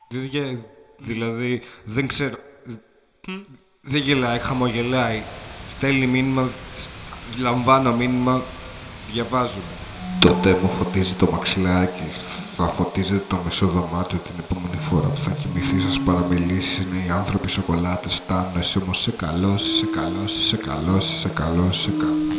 Δηλαδή, δεν ξέρω. Δεν γελάει, χαμογελάει. Στέλνει μήνυμα, λαμβάνω μήνυμα, διαβάζω. Τότε μου φωτίζει το μαξιλάρι. Θα φωτίζετε το μισό δωμάτιο την επόμενη φορά που θα κοιμηθεί. Σας παραμιλήσεις είναι οι άνθρωποι σοκολάτες. Φτάνουν, εσύ όμως είσαι καλός, είσαι καλός, είσαι καλός, είσαι καλός, είσαι καλός.